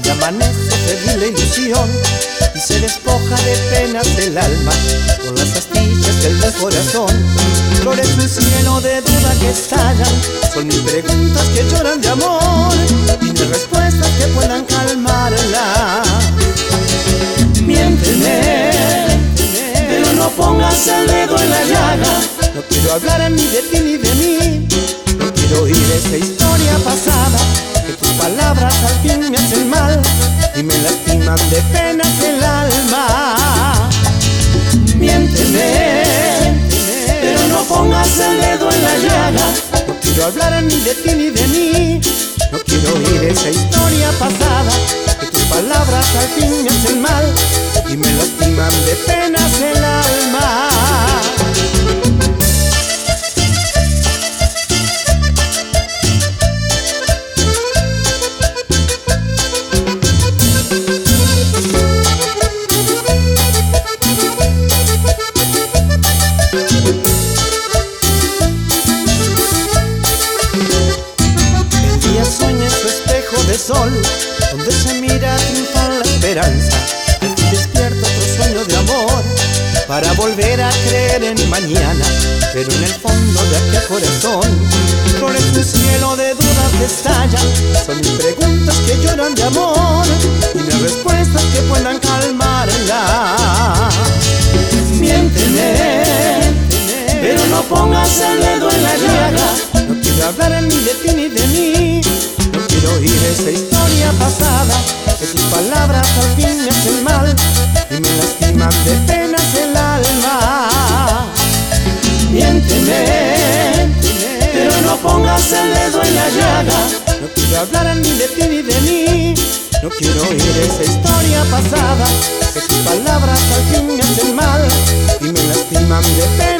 y amanece feliz la ilusión y se despoja de penas el alma con las astillas del corazón. Flores un cielo de duda que estallan, son mil preguntas que lloran de amor y no hay respuestas que puedan calmarla. Miénteme, pero no pongas el dedo en la llaga. No quiero hablar ni de ti ni de mí, no quiero oír esa historia pasada, que tus palabras al fin me hacen mal y me lastiman de penas el alma. Miénteme, pero no pongas el dedo en la llaga. No quiero hablar ni de ti ni de mí, no quiero oír esa historia pasada, que tus palabras al fin me hacen mal y me lastiman de penas el alma. Sol, donde se mira triunfar la esperanza, al fin despierta otro sueño de amor, para volver a creer en mañana, pero en el fondo de aquel corazón, flores un cielo de dudas que estallan, son mis preguntas que lloran de amor, y no hay respuestas que puedan calmarla. Miénteme, pero no pongas el dedo en la llaga, no quiero hablar ni de ti ni de mí, no quiero oír esa historia pasada, que tus palabras al fin me hacen mal y me lastiman de penas el alma. Miénteme, pero no pongas el dedo en la llaga, no quiero hablar ni de ti ni de mí, no quiero oír esa historia pasada, que tus palabras al fin me hacen mal y me lastiman de penas.